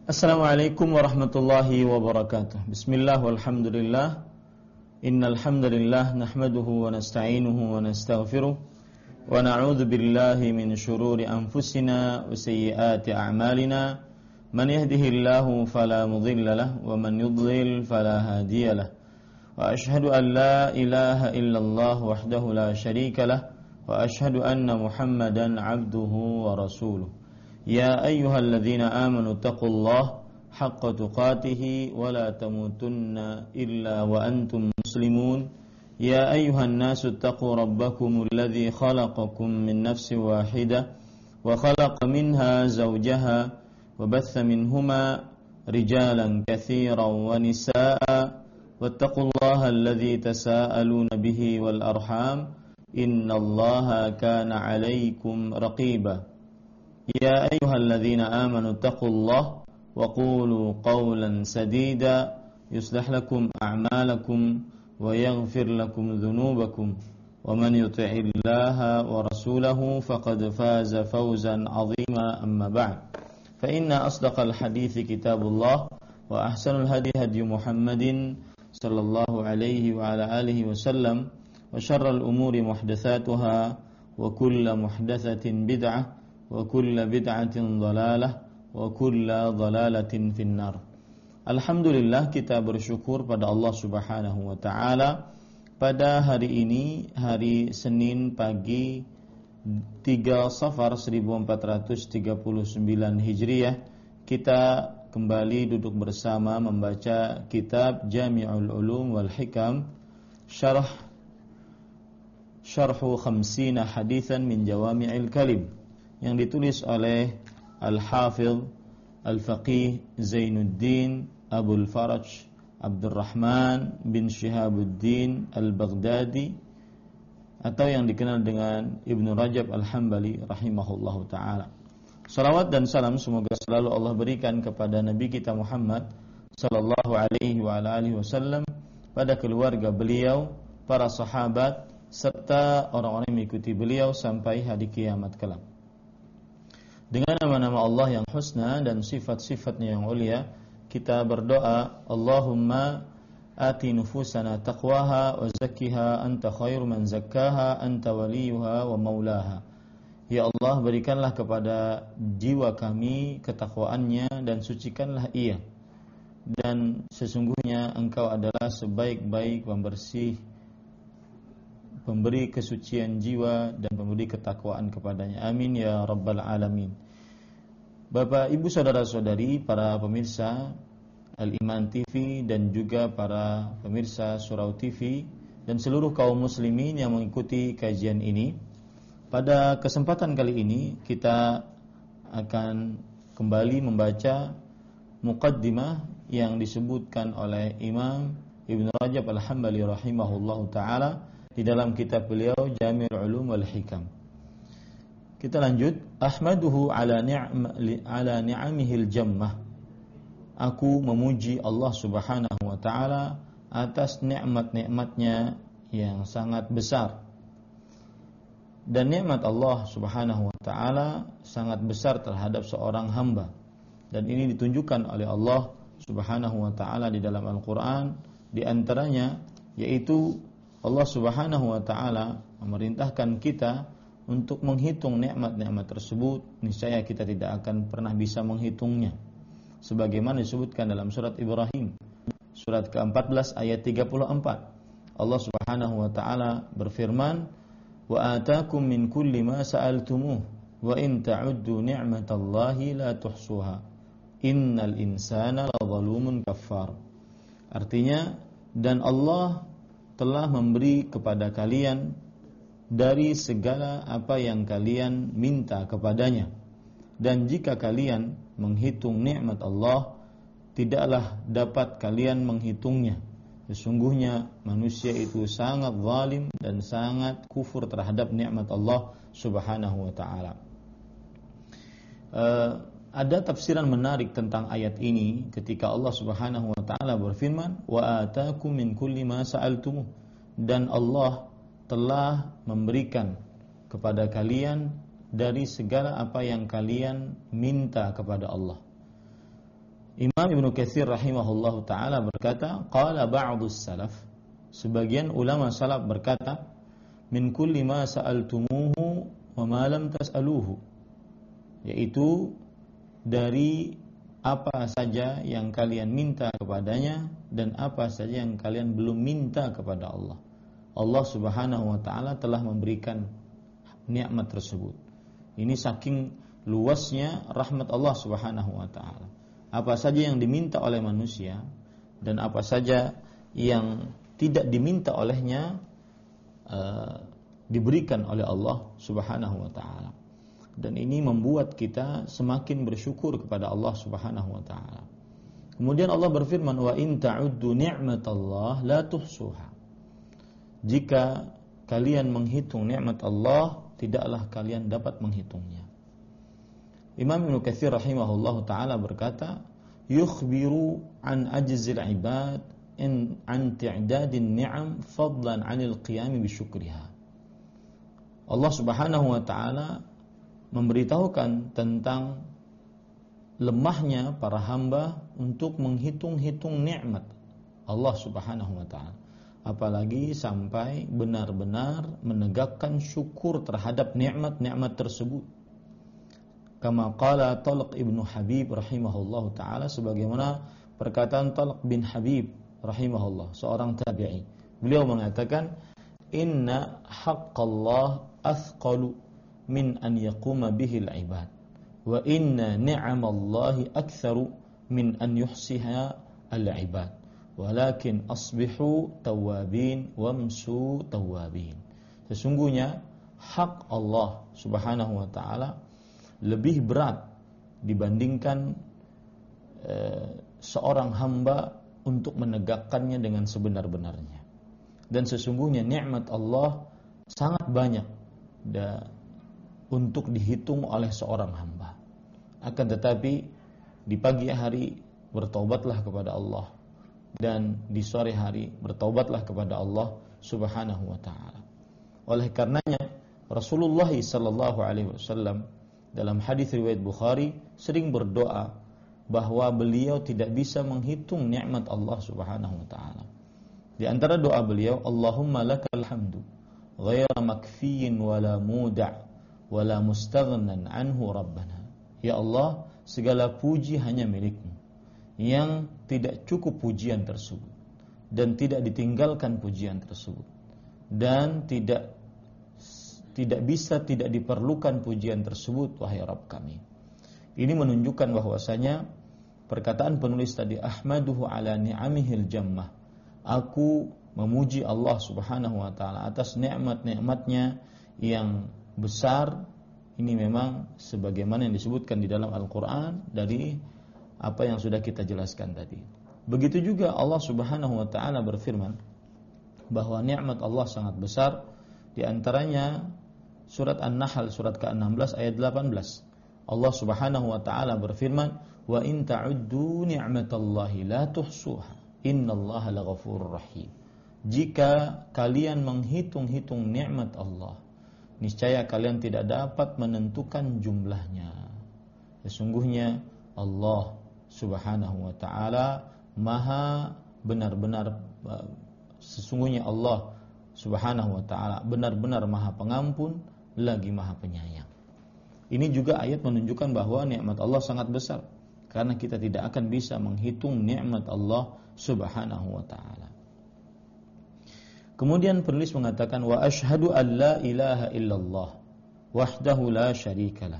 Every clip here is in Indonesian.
Assalamualaikum warahmatullahi wabarakatuh. Bismillah walhamdulillah. Innal hamdalillah nahmaduhu wa nasta'inuhu wa nastaghfiruh wa na'udzu billahi min shururi anfusina wa sayyiati a'malina. Man yahdihillahu fala mudilla lahu wa man yudlil fala hadiya lahu. Wa ashhadu an la ilaha illallah wahdahu la syarika lahu wa ashhadu anna Muhammadan 'abduhu wa rasuluh. Ya ayyuhalladzina amanu taqullaha haqqa tuqatih wa la tamutunna illa wa antum muslimun. Ya ayyuhan nasu taqu rabbakumul ladzi khalaqakum min nafsin wahidah wa khalaqa minha zawjaha wa batha minhuma rijalan katsiran wa nisaa'a wattaqullaha alladzi tasaaluna bihi wal arham innallaha kana 'alaikum raqiba. Ya ayyuhalladzina amanu taqullaha wa qulu qawlan sadida yuslih lakum a'malakum wa yaghfir lakum dhunubakum wa man yuti'illaha wa rasulahu faqad faza fawzan 'azima amma ba'd fa inna asdaqal hadithi kitabullah wa ahsanul hadi hadi Muhammadin sallallahu alaihi wa ala alihi wasallam wa syarrul umuri muhdatsatuha wa kullu muhdatsatin bid'ah wa kullu bid'atin dhalalah wa kullu dhalalatin finnar. Alhamdulillah, kita bersyukur pada Allah Subhanahu wa taala pada hari ini, hari Senin pagi 3 Safar 1439 Hijriah, kita kembali duduk bersama membaca kitab Jami'ul Ulum wal Hikam Syarhu Khamsina Hadithan min Jawami'il Kalim, yang ditulis oleh Al-Hafidh Al-Faqih Zainuddin Abul Faraj Abdurrahman bin Shihabuddin Al-Baghdadi, atau yang dikenal dengan Ibnu Rajab Al-Hambali rahimahullahu ta'ala. Salawat dan salam semoga selalu Allah berikan kepada Nabi kita Muhammad sallallahu alaihi wa alihi wasallam, pada keluarga beliau, para sahabat, serta orang-orang yang mengikuti beliau sampai hari kiamat kelak. Dengan nama-nama Allah yang husna dan sifat-sifatnya yang mulia, kita berdoa, Allahumma ati nufusana taqwaha wa zakkiha anta khairu man zakkaha anta waliyuha wa maulaha. Ya Allah, berikanlah kepada jiwa kami ketakwaannya dan sucikanlah ia, dan sesungguhnya Engkau adalah sebaik-baik pembersih, pemberi kesucian jiwa dan pemberi ketakwaan kepadanya. Amin ya rabbal alamin. Bapak, Ibu, saudara-saudari, para pemirsa Al-Iman TV dan juga para pemirsa Surau TV dan seluruh kaum muslimin yang mengikuti kajian ini, pada kesempatan kali ini kita akan kembali membaca muqaddimah yang disebutkan oleh Imam Ibnu Rajab Al-Hambali rahimahullahu ta'ala di dalam kitab beliau Jami'ul Ulum wal Hikam. Kita lanjut. Ahmaduhu ala ni'amihil jammah. Aku memuji Allah Subhanahu wa taala atas nikmat-nikmatnya yang sangat besar. Dan nikmat Allah Subhanahu wa taala sangat besar terhadap seorang hamba. Dan ini ditunjukkan oleh Allah Subhanahu wa taala di dalam Al-Qur'an, di antaranya yaitu Allah Subhanahu wa taala memerintahkan kita untuk menghitung nikmat-nikmat tersebut. Niscaya kita tidak akan pernah bisa menghitungnya. Sebagaimana disebutkan dalam surat Ibrahim, surat ke-14 ayat 34. Allah Subhanahu wa taala berfirman, "Wa ataakum min kulli ma sa'altumuh wa in ta'uddu ni'matallahi la tuhsuha. Innal insana lazalumun kaffar." Artinya, dan Allah telah memberi kepada kalian dari segala apa yang kalian minta kepadanya, dan jika kalian menghitung nikmat Allah, tidaklah dapat kalian menghitungnya. Sesungguhnya manusia itu sangat zalim dan sangat kufur terhadap nikmat Allah Subhanahu wa taala. Ada tafsiran menarik tentang ayat ini ketika Allah Subhanahu wa taala berfirman, "Wa ataakum min kulli ma sa'altumuh." Dan Allah telah memberikan kepada kalian dari segala apa yang kalian minta kepada Allah. Imam Ibnu Katsir rahimahullahu taala berkata, qala ba'dus salaf, sebagian ulama salaf berkata, min kulli ma sa'altumuhu wa ma lam tas'aluhu, yaitu dari apa saja yang kalian minta kepadanya dan apa saja yang kalian belum minta kepada Allah. Allah Subhanahu wa taala telah memberikan nikmat tersebut. Ini saking luasnya rahmat Allah Subhanahu wa taala. Apa saja yang diminta oleh manusia dan apa saja yang tidak diminta olehnya diberikan oleh Allah Subhanahu wa taala. Dan ini membuat kita semakin bersyukur kepada Allah Subhanahu wa taala. Kemudian Allah berfirman, wa in ta'uddu ni'matallah la tuhsuha. Jika kalian menghitung nikmat Allah, tidaklah kalian dapat menghitungnya. Imam Ibnu Katsir rahimahullahu taala berkata, yukhbiru an ajzil ibad an ti'dadin ni'am fadlan 'anil qiyam bi syukriha. Allah Subhanahu wa taala memberitahukan tentang lemahnya para hamba untuk menghitung-hitung nikmat Allah Subhanahu wa taala, apalagi sampai benar-benar menegakkan syukur terhadap nikmat-nikmat tersebut. Kama qala Talq ibnu Habib rahimahullahu taala, sebagaimana perkataan Talq bin Habib rahimahullah, seorang tabi'i. Beliau mengatakan, inna haqqallah athqalu min an yaquma bihi al-ibad wa inna ni'amallahi aktsaru min an yuhsiha al-ibad walakin asbihu tawwabin wamsu tawwabin. Sesungguhnya hak Allah Subhanahu wa taala lebih berat dibandingkan seorang hamba untuk menegakkannya dengan sebenar-benarnya. Dan sesungguhnya nikmat Allah sangat banyak untuk dihitung oleh seorang hamba. Akan tetapi di pagi hari bertaubatlah kepada Allah, dan di sore hari bertaubatlah kepada Allah Subhanahu wa taala. Oleh karenanya Rasulullah sallallahu alaihi wasallam dalam hadis riwayat Bukhari sering berdoa bahwa beliau tidak bisa menghitung nikmat Allah Subhanahu wa taala. Di antara doa beliau, Allahumma lakal hamdu ghaira makfiyin wala muda' wala mustaghnan anhu rabbana. Ya Allah, segala puji hanya milikmu, yang tidak cukup pujian tersebut dan tidak ditinggalkan pujian tersebut, dan tidak diperlukan pujian tersebut, wahai Rabb kami. Ini menunjukkan bahwasanya perkataan penulis tadi, ahmaduhu ala ni'amihil jammah, aku memuji Allah Subhanahu wa taala atas nikmat-nikmatnya yang besar. Ini memang sebagaimana yang disebutkan di dalam Al-Qur'an dari apa yang sudah kita jelaskan tadi. Begitu juga Allah Subhanahu wa taala berfirman bahwa nikmat Allah sangat besar. Di antaranya surat An-Nahl surat ke-16 ayat 18. Allah Subhanahu wa taala berfirman, "Wa in ta'uddu ni'matallahi la tuhsuha. Innallaha laghafurur rahim." Jika kalian menghitung-hitung nikmat Allah, niscaya kalian tidak dapat menentukan jumlahnya. Sesungguhnya Allah Subhanahu wa taala Maha benar-benar, sesungguhnya Allah Subhanahu wa taala benar-benar Maha Pengampun lagi Maha Penyayang. Ini juga ayat menunjukkan bahwa nikmat Allah sangat besar, karena kita tidak akan bisa menghitung nikmat Allah Subhanahu wa taala. Kemudian penulis mengatakan, wa asyhadu an la ilaha illallah wahdahu la syarikalah.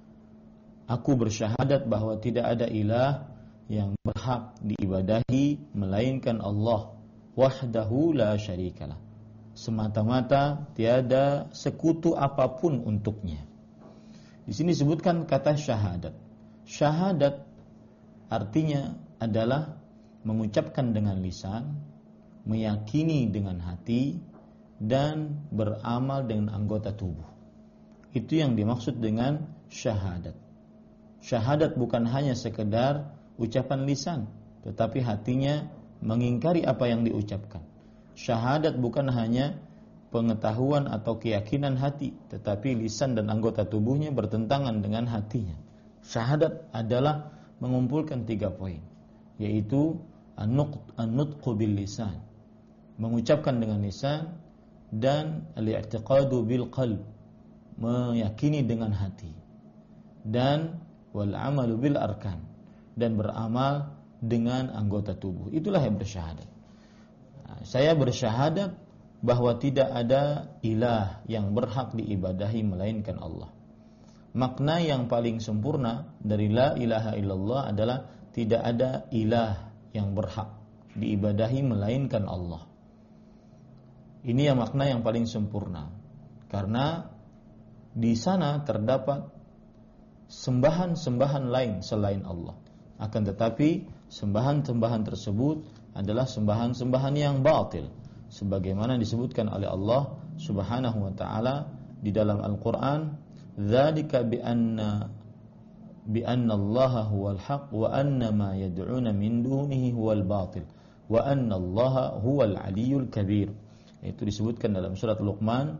Aku bersyahadat bahwa tidak ada ilah yang berhak diibadahi melainkan Allah, wahdahu la syarikalah, semata-mata tiada sekutu apapun untuknya. Di sini disebutkan kata syahadat. Syahadat artinya adalah mengucapkan dengan lisan, meyakini dengan hati, dan beramal dengan anggota tubuh. Itu yang dimaksud dengan syahadat. Syahadat bukan hanya sekedar ucapan lisan, tetapi hatinya mengingkari apa yang diucapkan. Syahadat bukan hanya pengetahuan atau keyakinan hati, tetapi lisan dan anggota tubuhnya bertentangan dengan hatinya. Syahadat adalah mengumpulkan 3 poin, yaitu an-nutqu bil lisan, mengucapkan dengan lisan, dan al-i'tiqadu bil qalb, meyakini dengan hati, dan wal amalu bil arkan, dan beramal dengan anggota tubuh. Itulah yang bersyahadat. Saya bersyahadat bahwa tidak ada ilah yang berhak diibadahi melainkan Allah. Makna yang paling sempurna dari la ilaha illallah adalah tidak ada ilah yang berhak diibadahi melainkan Allah. Ini yang makna yang paling sempurna, karena di sana terdapat sembahan-sembahan lain selain Allah. Akan tetapi sembahan-sembahan tersebut adalah sembahan-sembahan yang batil, sebagaimana disebutkan oleh Allah Subhanahu wa taala di dalam Al-Qur'an, "Dzalika bi anna Allaha huwal haq wa anna ma yad'una min dunihi huwal batil wa anna Allaha huwal aliyyul kabir." Itu disebutkan dalam surat Luqman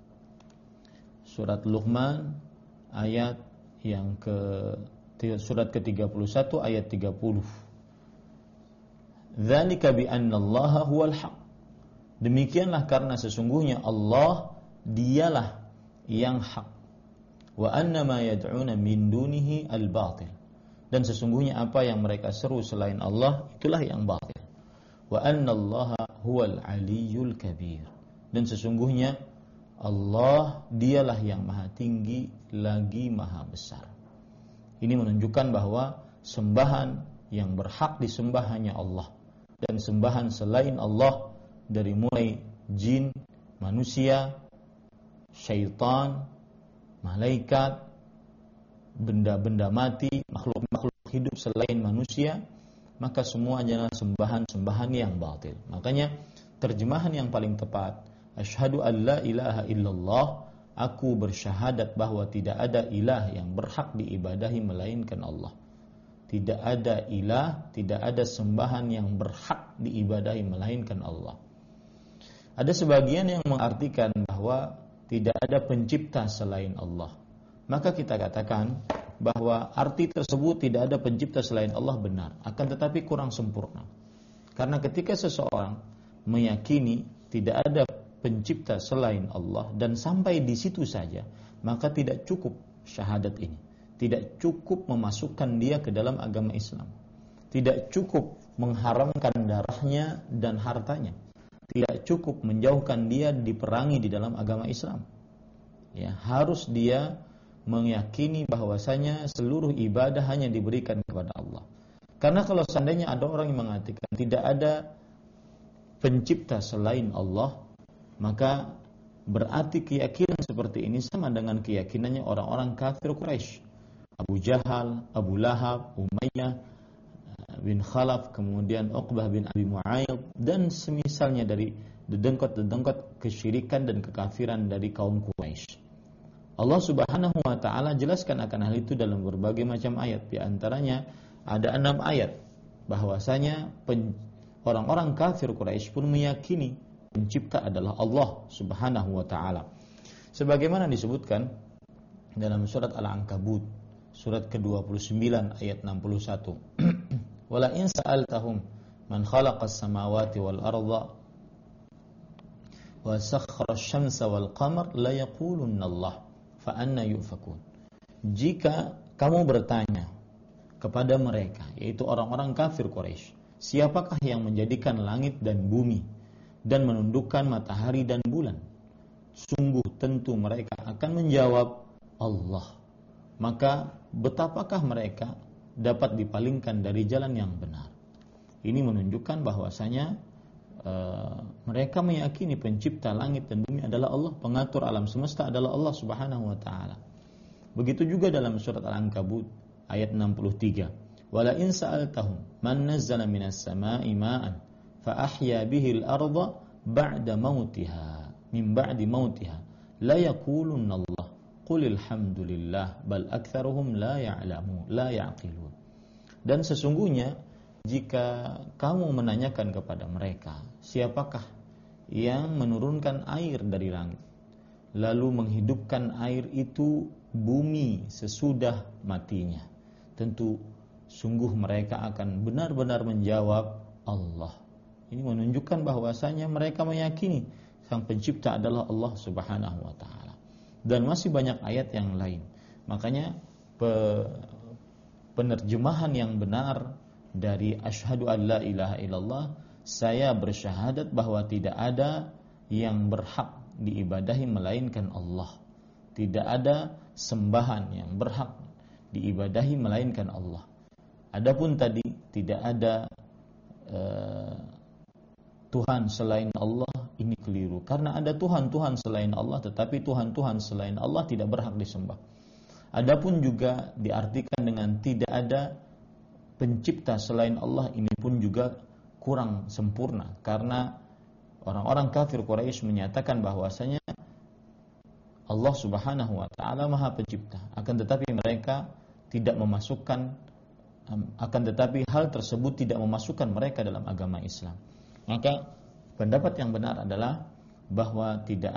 ayat yang surat ke-31 ayat 30. Dzalika bi anna Allaha huwal haq. Demikianlah karena sesungguhnya Allah dialah yang hak. Wa anna ma yad'una min dunihi al-batil. Dan sesungguhnya apa yang mereka seru selain Allah itulah yang batil. Wa anna Allaha huwal aliyyul kabir. Dan sesungguhnya Allah dialah yang maha tinggi lagi maha besar. Ini menunjukkan bahwa sembahan yang berhak disembah hanya Allah, dan sembahan selain Allah dari mulai jin, manusia, syaitan, malaikat, benda-benda mati, makhluk-makhluk hidup selain manusia, maka semua adalah sembahan-sembahan yang batil. Makanya terjemahan yang paling tepat, asyhadu an la ilaha illallah, aku bersyahadat bahwa tidak ada ilah yang berhak diibadahi melainkan Allah. Tidak ada ilah, tidak ada sembahan yang berhak diibadahi melainkan Allah. Ada sebagian yang mengartikan bahwa tidak ada pencipta selain Allah. Maka kita katakan bahwa arti tersebut tidak ada pencipta selain Allah benar, akan tetapi kurang sempurna. Karena ketika seseorang meyakini tidak ada pencipta selain Allah dan sampai di situ saja, maka tidak cukup syahadat ini. Tidak cukup memasukkan dia ke dalam agama Islam. Tidak cukup mengharamkan darahnya dan hartanya. Tidak cukup menjauhkan dia diperangi di dalam agama Islam. Ya, harus dia meyakini bahwasanya seluruh ibadah hanya diberikan kepada Allah. Karena kalau seandainya ada orang yang mengatakan tidak ada pencipta selain Allah, maka berarti keyakinan seperti ini sama dengan keyakinannya orang-orang kafir Quraisy. Abu Jahal, Abu Lahab, Umayyah bin Khalaf, kemudian Uqbah bin Abi Mu'ayyid, dan semisalnya dari dedengkot-dedengkot kesyirikan dan kekafiran dari kaum Quraisy. Allah Subhanahu wa taala jelaskan akan hal itu dalam berbagai macam ayat. Di antaranya ada 6 ayat bahwasanya orang-orang kafir Quraisy pun meyakini pencipta adalah Allah Subhanahu wa taala. Sebagaimana disebutkan dalam surat Al-Ankabut surat ke-29 ayat 61. Wala in sa'altahum man khalaqas samawati wal arda wa sakhkhara asy-syamsa wal qamar la yaqulunna Allah fa anna yufakun. Jika kamu bertanya kepada mereka, yaitu orang-orang kafir Quraisy, siapakah yang menjadikan langit dan bumi dan menundukkan matahari dan bulan? Sungguh tentu mereka akan menjawab Allah. Maka betapakah mereka dapat dipalingkan dari jalan yang benar? Ini menunjukkan bahwasanya mereka meyakini pencipta langit dan bumi adalah Allah, pengatur alam semesta adalah Allah Subhanahu wa taala. Begitu juga dalam surat Al-Ankabut ayat 63. Wala in sa'altahum man nazzala minas sama'i ma'an fa ahya bihi al-ardha ba'da mautiha min ba'di mautiha la yaqulunna Allah qul alhamdulillah bal aktsaruhum la ya'qilun. Dan sesungguhnya jika kamu menanyakan kepada mereka, siapakah yang menurunkan air dari langit lalu menghidupkan air itu bumi sesudah matinya, tentu sungguh mereka akan benar-benar menjawab Allah. Ini menunjukkan bahwasanya mereka meyakini Sang Pencipta adalah Allah Subhanahu wa taala. Dan masih banyak ayat yang lain. Makanya penerjemahan yang benar dari asyhadu an la ilaha illallah, saya bersyahadat bahwa tidak ada yang berhak diibadahi melainkan Allah. Tidak ada sembahan yang berhak diibadahi melainkan Allah. Adapun tadi tidak ada Tuhan selain Allah, ini keliru. Karena ada Tuhan-Tuhan selain Allah, tetapi Tuhan-Tuhan selain Allah tidak berhak disembah. Adapun juga diartikan dengan tidak ada pencipta selain Allah, ini pun juga kurang sempurna. Karena orang-orang kafir Quraisy menyatakan bahwasanya Allah Subhanahu wa taala Maha Pencipta. Akan tetapi mereka tidak memasukkan, akan tetapi hal tersebut tidak memasukkan mereka dalam agama Islam. Maka pendapat yang benar adalah bahwa tidak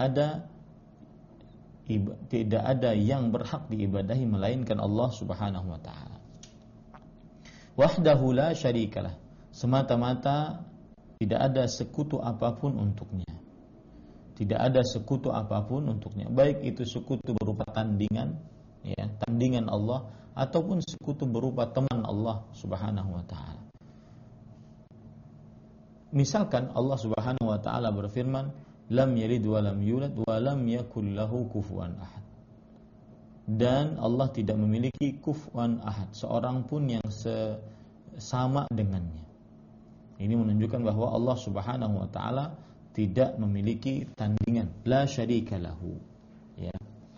ada yang berhak diibadahi melainkan Allah Subhanahu wa taala. Wahdahu la syarikalah, semata-mata tidak ada sekutu apapun untuknya. Tidak ada sekutu apapun untuknya, baik itu sekutu berupa tandingan, ya, tandingan Allah, ataupun sekutu berupa teman Allah Subhanahu wa taala. Misalkan Allah Subhanahu wa taala berfirman, lam yalid wa lam yulad wa lam yakul lahu kufuwan ahad. Dan Allah tidak memiliki kufuwan ahad, seorang pun yang sama dengannya. Ini menunjukkan bahwa Allah Subhanahu wa taala tidak memiliki tandingan, la syarika lahu, ya.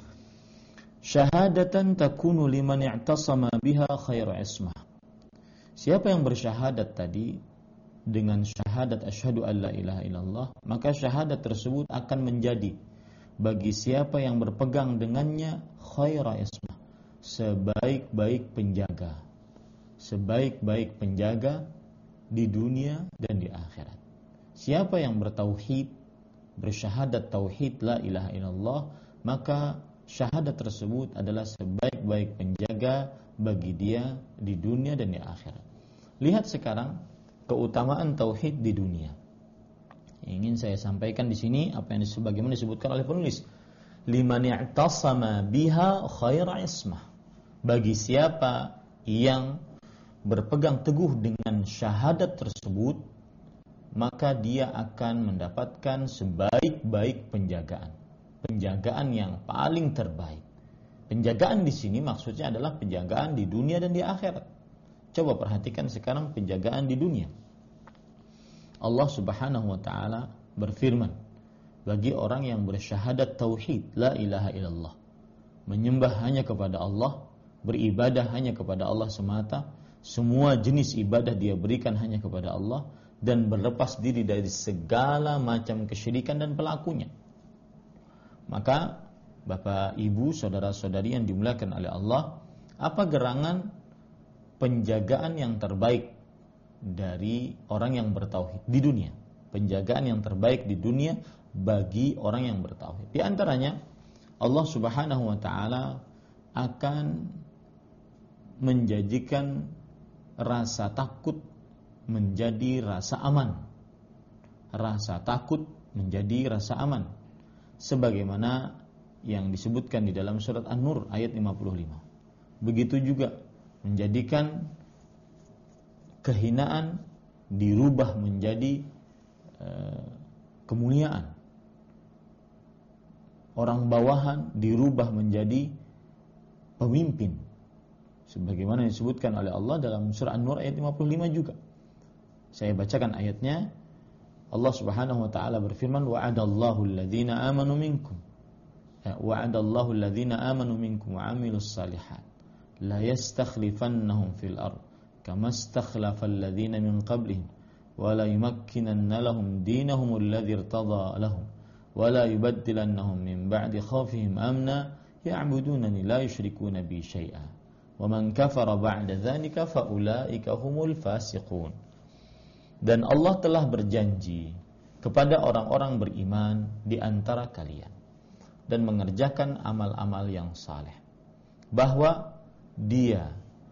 Syahadatan takunu liman i'tasama biha khairu ismah. Siapa yang bersyahadat tadi dengan syahadat asyhadu an la ilaha illallah, maka syahadat tersebut akan menjadi bagi siapa yang berpegang dengannya khaira ismah, sebaik-baik penjaga. Sebaik-baik penjaga di dunia dan di akhirat. Siapa yang bertauhid, bersyahadat tauhid la ilaha illallah, maka syahadat tersebut adalah sebaik-baik penjaga bagi dia di dunia dan di akhirat. Lihat sekarang keutamaan tauhid di dunia. Ingin saya sampaikan di sini apa yang sebagaimana disebutkan oleh penulis. Liman i'tasama biha khaira ismah. Bagi siapa yang berpegang teguh dengan syahadat tersebut, maka dia akan mendapatkan sebaik-baik penjagaan. Penjagaan yang paling terbaik. Penjagaan di sini maksudnya adalah penjagaan di dunia dan di akhirat. Coba perhatikan sekarang penjagaan di dunia. Allah Subhanahu wa taala berfirman, bagi orang yang bersyahadat tauhid la ilaha illallah, menyembah hanya kepada Allah, beribadah hanya kepada Allah semata, semua jenis ibadah dia berikan hanya kepada Allah, dan berlepas diri dari segala macam kesyirikan dan pelakunya. Maka Bapak, Ibu, saudara-saudari yang dimuliakan oleh Allah, apa gerangan penjagaan yang terbaik dari orang yang bertauhid di dunia? Penjagaan yang terbaik di dunia bagi orang yang bertauhid. Di antaranya Allah Subhanahu wa taala akan menjadikan rasa takut menjadi rasa aman. Rasa takut menjadi rasa aman. Sebagaimana yang disebutkan di dalam surat An-Nur ayat 55. Begitu juga menjadikan kehinaan dirubah menjadi kemuliaan. Orang bawahan dirubah menjadi pemimpin. Sebagaimana disebutkan oleh Allah dalam surah An-Nur ayat 55 juga. Saya bacakan ayatnya. Allah Subhanahu wa taala berfirman, wa'adallahu alladhina amanu minkum. Wa'adallahu alladhina amanu minkum wa 'amilus shalihat. La yastakhlifannahum fil ard kama istakhlafa alladhina min qablihim wa la yumakkinanna lahum dinahum alladhi irtada lahum wa la yubaddilannahum min ba'di khawfihim amna ya'budunani la yushrikuna bi syai'a wa man kafara ba'da dzalika fa ulaika humul fasiqun. Dan Allah telah berjanji kepada orang-orang beriman di antara kalian dan mengerjakan amal-amal yang saleh, bahwa Dia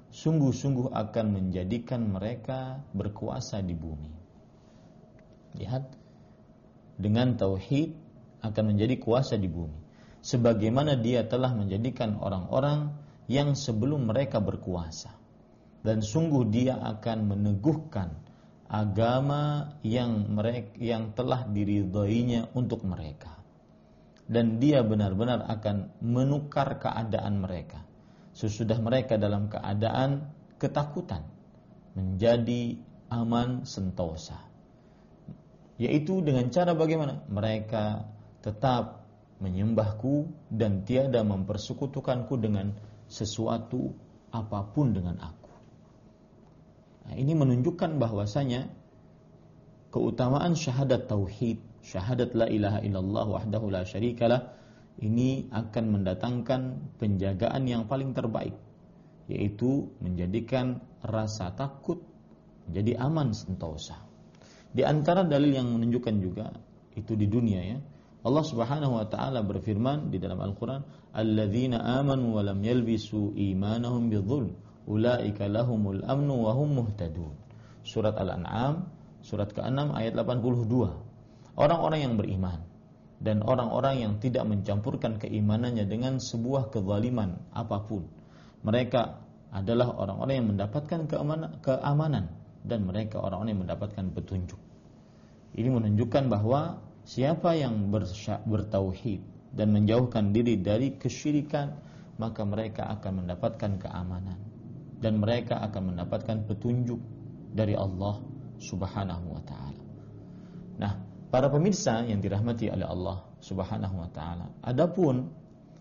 sungguh-sungguh akan menjadikan mereka berkuasa di bumi. Lihat, dengan tauhid akan menjadi kuasa di bumi, sebagaimana dia telah menjadikan orang-orang yang sebelum mereka berkuasa. Dan sungguh dia akan meneguhkan agama yang telah diridhoinya untuk mereka. Dan dia benar-benar akan menukar keadaan mereka sesudah mereka dalam keadaan ketakutan menjadi aman sentosa. Yaitu dengan cara bagaimana? Mereka tetap menyembahku dan tiada mempersekutukanku dengan sesuatu apapun dengan aku. Nah, ini menunjukkan bahwasanya keutamaan syahadat tauhid, syahadat la ilaha illallah wahdahu la syarikalah, ini akan mendatangkan penjagaan yang paling terbaik, yaitu menjadikan rasa takut menjadi aman sentosa. Di antara dalil yang menunjukkan juga itu di dunia ya, Allah Subhanahu wa taala berfirman di dalam Al-Qur'an, "Alladzina amanu wa lam yalbisu imanahum bidzulm, ulaika lahumul amnu wa hum muhtadun." Surat Al-An'am, surat ke-6 ayat 82. Orang-orang yang beriman dan orang-orang yang tidak mencampurkan keimanannya dengan sebuah kezaliman apapun, mereka adalah orang-orang yang mendapatkan keamanan dan mereka orang-orang yang mendapatkan petunjuk. Ini menunjukkan bahwa siapa yang bertauhid dan menjauhkan diri dari kesyirikan, maka mereka akan mendapatkan keamanan dan mereka akan mendapatkan petunjuk dari Allah Subhanahu wa taala. Nah, para pemirsa yang dirahmati oleh Allah Subhanahu wa taala, adapun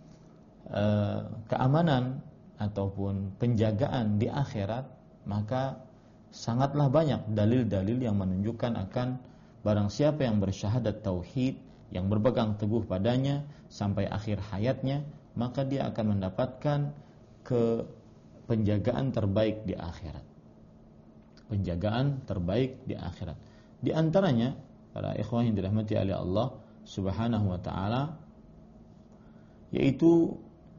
keamanan ataupun penjagaan di akhirat, maka sangatlah banyak dalil-dalil yang menunjukkan akan barang siapa yang bersyahadat tauhid, yang berpegang teguh padanya sampai akhir hayatnya, maka dia akan mendapatkan penjagaan terbaik di akhirat. Penjagaan terbaik di akhirat. Di antaranya para ikhwah yang dirahmati oleh Allah Subhanahu wa taala, yaitu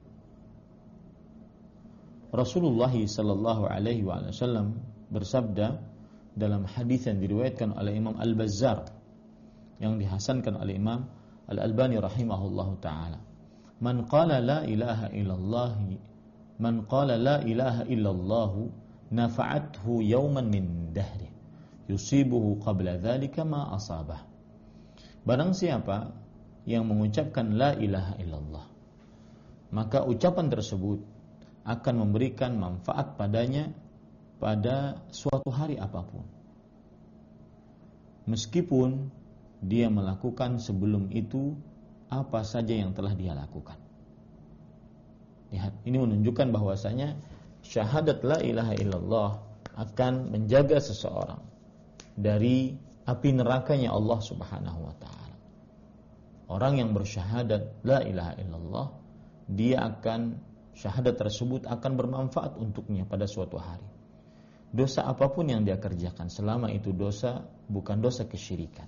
Rasulullah sallallahu alaihi wasallam bersabda dalam hadis yang diriwayatkan oleh Imam Al-Bazzar yang dihasankan oleh Imam Al-Albani rahimahullahu taala, "Man qala la ilaha illallah nafa'athu yawman min dahri yusibuhu qabla dzalika ma asabah." Barang siapa yang mengucapkan la ilaha illallah, maka ucapan tersebut akan memberikan manfaat padanya pada suatu hari apapun, meskipun dia melakukan sebelum itu apa saja yang telah dia lakukan. Lihat, ini menunjukkan bahwasanya syahadat la ilaha illallah akan menjaga seseorang dari api nerakanya Allah Subhanahu wa taala. Orang yang bersyahadat la ilaha illallah, dia akan, syahadat tersebut akan bermanfaat untuknya pada suatu hari. Dosa apapun yang dia kerjakan, selama itu dosa bukan dosa kesyirikan.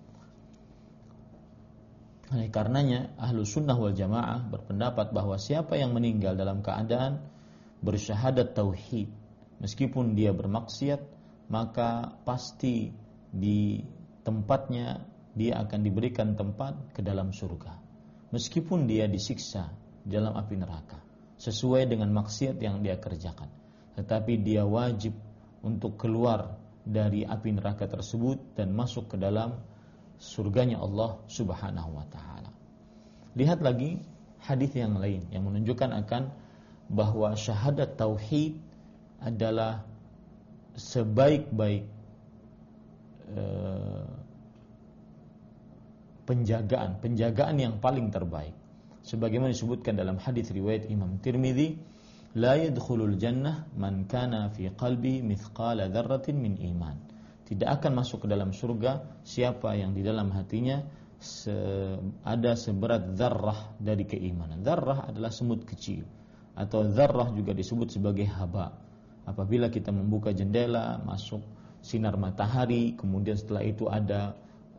Oleh karenanya Ahlus Sunnah wal Jamaah berpendapat bahwa siapa yang meninggal dalam keadaan bersyahadat tauhid, meskipun dia bermaksiat, maka pasti di tempatnya dia akan diberikan tempat ke dalam surga, meskipun dia disiksa dalam api neraka sesuai dengan maksiat yang dia kerjakan. Tetapi dia wajib untuk keluar dari api neraka tersebut dan masuk ke dalam surganya Allah Subhanahu wa taala. Lihat lagi hadis yang lain yang menunjukkan akan bahwa syahadat tauhid adalah sebaik-baik penjagaan yang paling terbaik. Sebagaimana disebutkan dalam hadis riwayat Imam Tirmidzi, la yadkhulul jannah man kana fi qalbi mithqala dzarratin min iman. Tidak akan masuk ke dalam surga siapa yang di dalam hatinya ada seberat zarrah dari keimanan. Zarrah adalah semut kecil, atau zarrah juga disebut sebagai haba. Apabila kita membuka jendela, masuk sinar matahari, kemudian setelah itu ada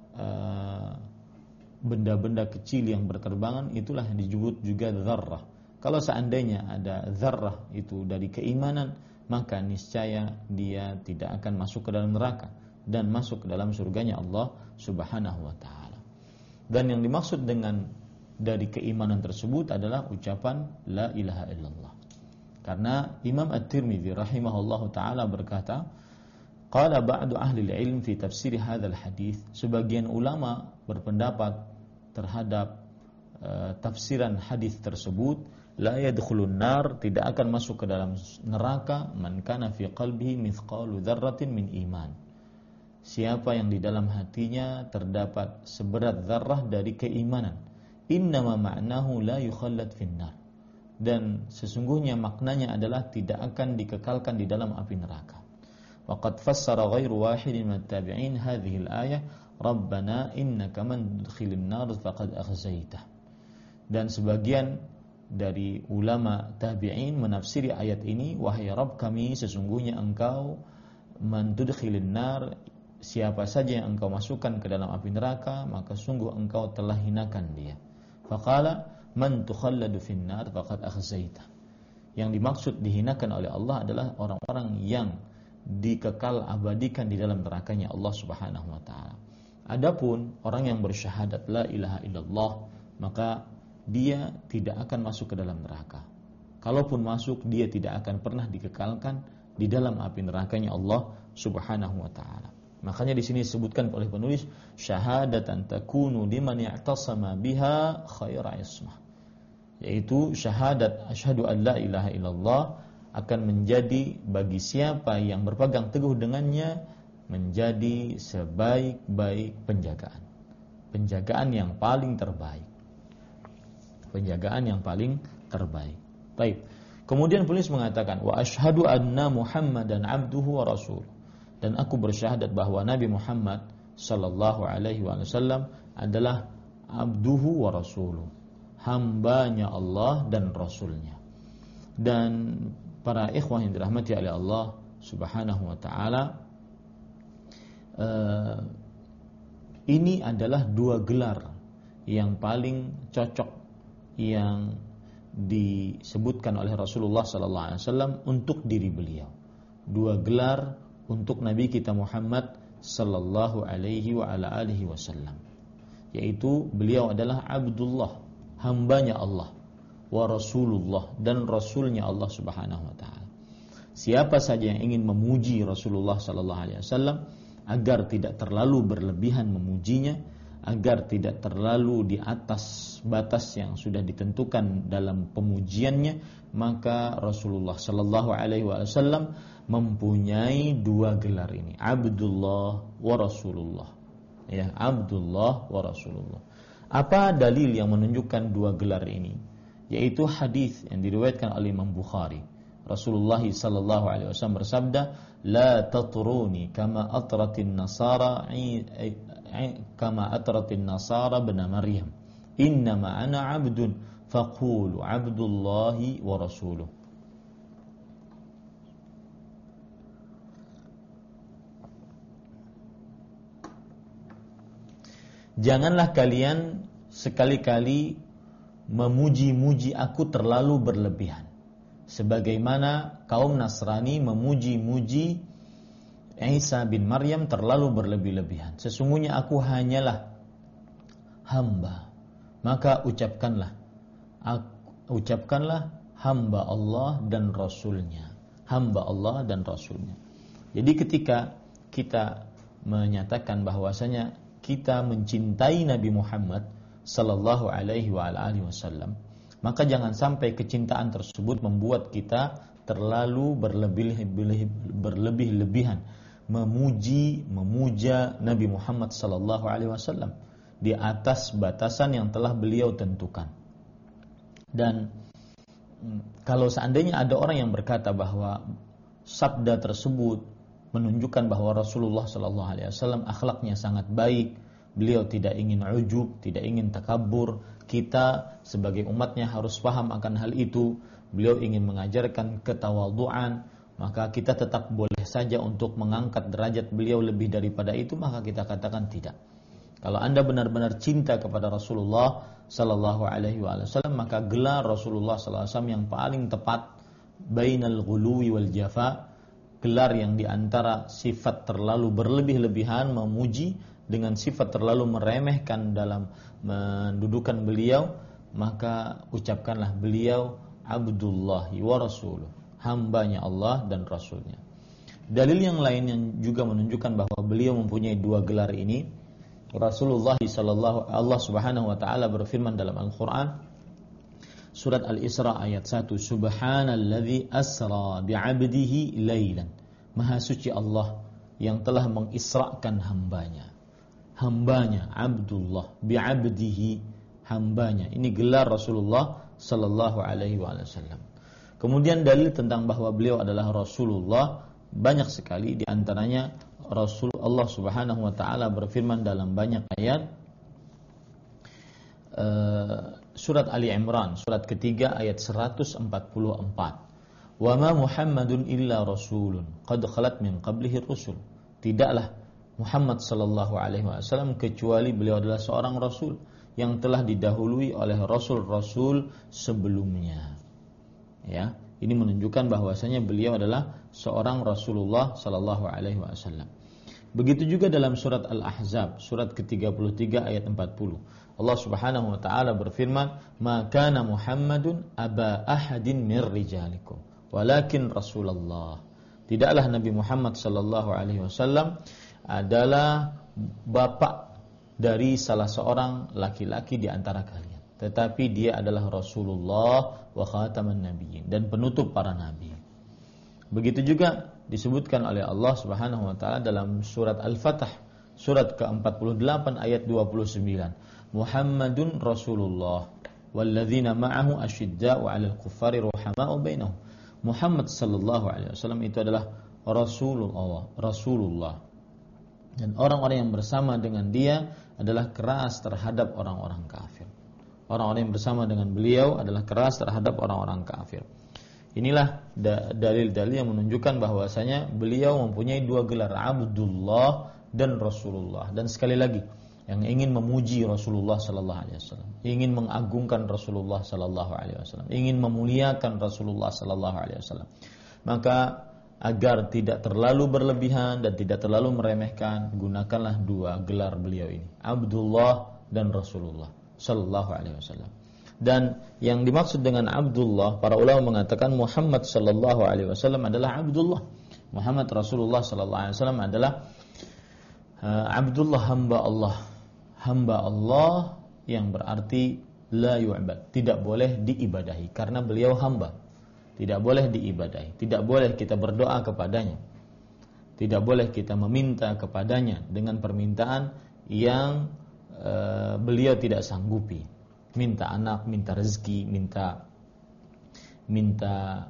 benda-benda kecil yang berterbangan, itulah yang disebut juga zarrah. Kalau seandainya ada zarrah itu dari keimanan, maka niscaya dia tidak akan masuk ke dalam neraka dan masuk ke dalam surganya Allah Subhanahu wa taala. Dan yang dimaksud dengan dari keimanan tersebut adalah ucapan la ilaha illallah. Karena Imam At-Tirmidzi rahimahullahu taala berkata, qala ba'du ahli al-ilm fi tafsir hadzal hadits, sebagian ulama berpendapat terhadap tafsiran hadis tersebut, la yadkhulun nar, tidak akan masuk ke dalam neraka man kana fi qalbihi mithqalu dzarratin min iman, siapa yang di dalam hatinya terdapat seberat zarrah dari keimanan. Innama ma'nahu la yukhallad finnar, dan sesungguhnya maknanya adalah tidak akan dikekalkan di dalam api neraka. Waqad fassara ghairu wahidin min at-tabi'in hadhihi al-ayah rabbana innaka man tudkhilin nar faqad akhzaitah. Dan sebagian dari ulama tabi'in menafsiri ayat ini, wahai Rabb kami, sesungguhnya engkau man tudkhilin nar, siapa saja yang engkau masukkan ke dalam api neraka, maka sungguh engkau telah hinakan dia. Faqala man tukhalladu finnar faqad akhzaitah. Yang dimaksud dihinakan oleh Allah adalah orang-orang yang dikekal abadikan di dalam nerakanya Allah Subhanahu wa taala. Adapun orang yang bersyahadat la ilaha illallah, maka dia tidak akan masuk ke dalam neraka. Kalaupun masuk, dia tidak akan pernah dikekalkan di dalam api nerakanya Allah Subhanahu wa taala. Makanya di sini disebutkan oleh penulis, syahadatan takunu liman i'tasama biha khaira ismah, yaitu syahadat asyhadu an la ilaha illallah akan menjadi bagi siapa yang berpegang teguh dengannya menjadi sebaik-baik penjagaan yang paling terbaik. Penjagaan yang paling terbaik. Baik. Kemudian penulis mengatakan, wa asyhadu anna Muhammadan abduhu wa rasul, dan aku bersyahadat bahwa Nabi Muhammad sallallahu alaihi wasallam adalah abduhu wa rasuluh, hambanya Allah dan rasulnya. Dan para ikhwah yang dirahmati oleh Allah Subhanahu wa taala, ini adalah dua gelar yang paling cocok yang disebutkan oleh Rasulullah sallallahu alaihi wasallam untuk diri beliau. Dua gelar untuk Nabi kita Muhammad sallallahu alaihi wa ala alihi wasallam, yaitu beliau adalah Abdullah, hambanya Allah, wa Rasulullah, dan rasulnya Allah Subhanahu wa taala. Siapa saja yang ingin memuji Rasulullah sallallahu alaihi wasallam agar tidak terlalu berlebihan memujinya, agar tidak terlalu di atas batas yang sudah ditentukan dalam pemujiannya, maka Rasulullah sallallahu alaihi wasallam mempunyai dua gelar ini, Abdullah wa Rasulullah. Ya, Abdullah wa Rasulullah. Apa dalil yang menunjukkan dua gelar ini? Yaitu hadis yang diriwayatkan oleh Imam Bukhari. Rasulullah sallallahu alaihi wasallam bersabda, "La tatruni kama atratin nasara bin Maryam. Innama ana 'abdun faqulu 'abdullahi wa rasuluh." Janganlah kalian sekali-kali memuji-muji aku terlalu berlebihan, sebagaimana kaum Nasrani memuji-muji Isa bin Maryam terlalu berlebih-lebihan. Sesungguhnya aku hanyalah hamba, maka ucapkanlah hamba Allah dan Rasulnya, hamba Allah dan Rasulnya. Jadi ketika kita menyatakan bahwasanya kita mencintai Nabi Muhammad sallallahu alaihi wa alihi wasallam, maka jangan sampai kecintaan tersebut membuat kita terlalu berlebih-lebihan memuja Nabi Muhammad sallallahu alaihi wasallam di atas batasan yang telah beliau tentukan. Dan kalau seandainya ada orang yang berkata bahwa sabda tersebut menunjukkan bahwa Rasulullah sallallahu alaihi wasallam akhlaknya sangat baik, beliau tidak ingin ujub, tidak ingin takabur, kita sebagai umatnya harus paham akan hal itu, beliau ingin mengajarkan ketawaduan, maka kita tetap boleh saja untuk mengangkat derajat beliau lebih daripada itu, maka kita katakan tidak. Kalau Anda benar-benar cinta kepada Rasulullah sallallahu alaihi wasallam, maka gelar Rasulullah sallallahu alaihi wasallam yang paling tepat bainal ghuluwi wal jafa, gelar yang diantara sifat terlalu berlebih-lebihan memuji dengan sifat terlalu meremehkan dalam mendudukan beliau, maka ucapkanlah beliau Abdullahi wa Rasuluh, hambanya Allah dan Rasulnya. Dalil yang lain yang juga menunjukkan bahwa beliau mempunyai dua gelar ini, Rasulullah Allah Subhanahu wa taala berfirman dalam Al-Qur'an surat Al-Isra ayat 1, Subhanalladzi asra bi'abdihi lailan. Maha suci Allah yang telah mengisrakan hambanya. Hambanya Abdullah, bi'abdihi, hambanya. Ini gelar Rasulullah sallallahu alaihi wasallam. Kemudian dalil tentang bahwa beliau adalah Rasulullah banyak sekali, di antaranya Rasul Allah Subhanahu wa taala berfirman dalam banyak ayat. Surat Ali Imran, surat ketiga ayat 144. Wa ma Muhammadun illa rasulun qad khalat min qablihi rusul. Tidaklah Muhammad sallallahu alaihi wasallam kecuali beliau adalah seorang rasul yang telah didahului oleh rasul-rasul sebelumnya. Ya, ini menunjukkan bahwasanya beliau adalah seorang Rasulullah sallallahu alaihi wasallam. Begitu juga dalam surat Al-Ahzab, surat ke-33 ayat 40. Allah Subhanahu wa taala berfirman, "Ma kana Muhammadun aba ahadin min rijalikum, walakin Rasulullah." Tidaklah Nabi Muhammad sallallahu alaihi wasallam adalah bapak dari salah seorang laki-laki di antara kalian, tetapi dia adalah Rasulullah wa khataman nabiyyin, dan penutup para nabi. Begitu juga disebutkan oleh Allah Subhanahu wa taala dalam surat Al-Fatah, surat ke-48 ayat 29. Muhammadun Rasulullah walladzina ma'ahu asyidda'u 'alal kuffari ruhama'u bainahum. Muhammad sallallahu alaihi wasallam itu adalah Rasulullah. Dan orang-orang yang bersama dengan dia adalah keras terhadap orang-orang kafir. Orang-orang yang bersama dengan beliau adalah keras terhadap orang-orang kafir. Inilah dalil-dalil yang menunjukkan bahwasanya beliau mempunyai dua gelar, Abdullah dan Rasulullah. Dan sekali lagi, yang ingin memuji Rasulullah sallallahu alaihi wasallam, ingin mengagungkan Rasulullah sallallahu alaihi wasallam, ingin memuliakan Rasulullah sallallahu alaihi wasallam, maka agar tidak terlalu berlebihan dan tidak terlalu meremehkan, gunakanlah dua gelar beliau ini, Abdullah dan Rasulullah sallallahu alaihi wasallam. Dan yang dimaksud dengan Abdullah, para ulama mengatakan Muhammad sallallahu alaihi wasallam adalah Abdullah. Muhammad Rasulullah sallallahu alaihi wasallam adalah Abdullah, hamba Allah yang berarti la yu'bad, tidak boleh diibadahi karena beliau hamba. Tidak boleh diibadahi, tidak boleh kita berdoa kepadanya, tidak boleh kita meminta kepadanya dengan permintaan yang beliau tidak sanggupi. Minta anak, minta rezeki, minta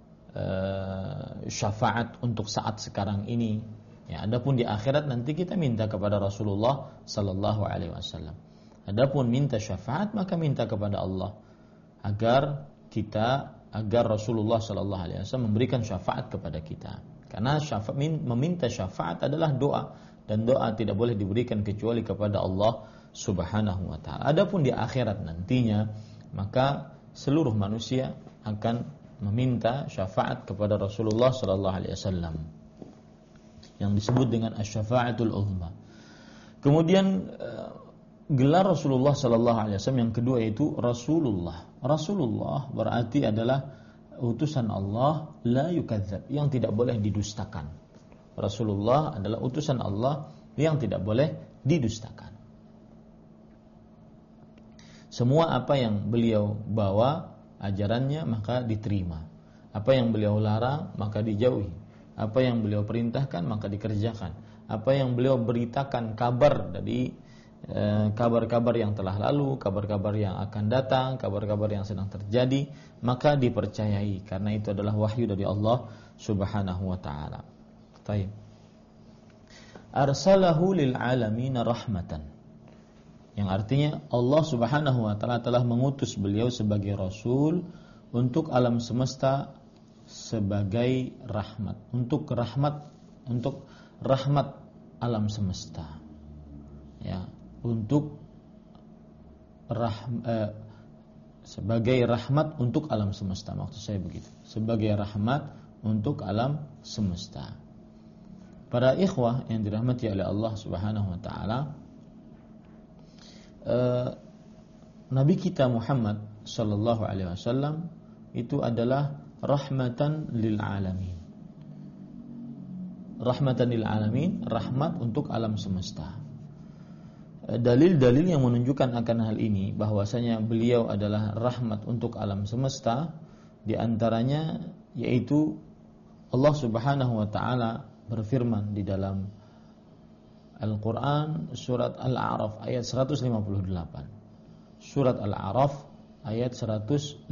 syafaat untuk saat sekarang ini. Ya, adapun di akhirat nanti kita minta kepada Rasulullah sallallahu alaihi wasallam. Adapun minta syafaat maka minta kepada Allah agar Rasulullah sallallahu alaihi wasallam memberikan syafaat kepada kita. Karena meminta syafaat adalah doa, dan doa tidak boleh diberikan kecuali kepada Allah Subhanahu wa taala. Adapun di akhirat nantinya maka seluruh manusia akan meminta syafaat kepada Rasulullah sallallahu alaihi wasallam, yang disebut dengan asy-syafa'atul uzma. Kemudian gelar Rasulullah sallallahu alaihi wasallam yang kedua yaitu Rasulullah. Rasulullah berarti adalah utusan Allah, la yukadzab, yang tidak boleh didustakan. Rasulullah adalah utusan Allah yang tidak boleh didustakan. Semua apa yang beliau bawa ajarannya maka diterima. Apa yang beliau larang maka dijauhi. Apa yang beliau perintahkan maka dikerjakan. Apa yang beliau beritakan kabar dari kabar-kabar yang telah lalu, kabar-kabar yang akan datang, kabar-kabar yang sedang terjadi, maka dipercayai karena itu adalah wahyu dari Allah Subhanahu wa taala. Baik. Arsalahu lil alamin rahmatan. Yang artinya Allah Subhanahu wa taala telah mengutus beliau sebagai rasul untuk alam semesta sebagai rahmat, untuk rahmat alam semesta. Ya, untuk sebagai rahmat untuk alam semesta. Maksud saya begitu, sebagai rahmat untuk alam semesta. Para ikhwah yang dirahmati oleh Allah Subhanahu wa taala, Nabi kita Muhammad sallallahu alaihi wasallam itu adalah rahmatan lil alamin. Rahmatan lil alamin, rahmat untuk alam semesta. Dalil-dalil yang menunjukkan akan hal ini, bahwasanya beliau adalah rahmat untuk alam semesta, di antaranya yaitu Allah Subhanahu wa taala berfirman di dalam Al-Quran surat Al-A'raf ayat 158. Surat Al-A'raf ayat 158.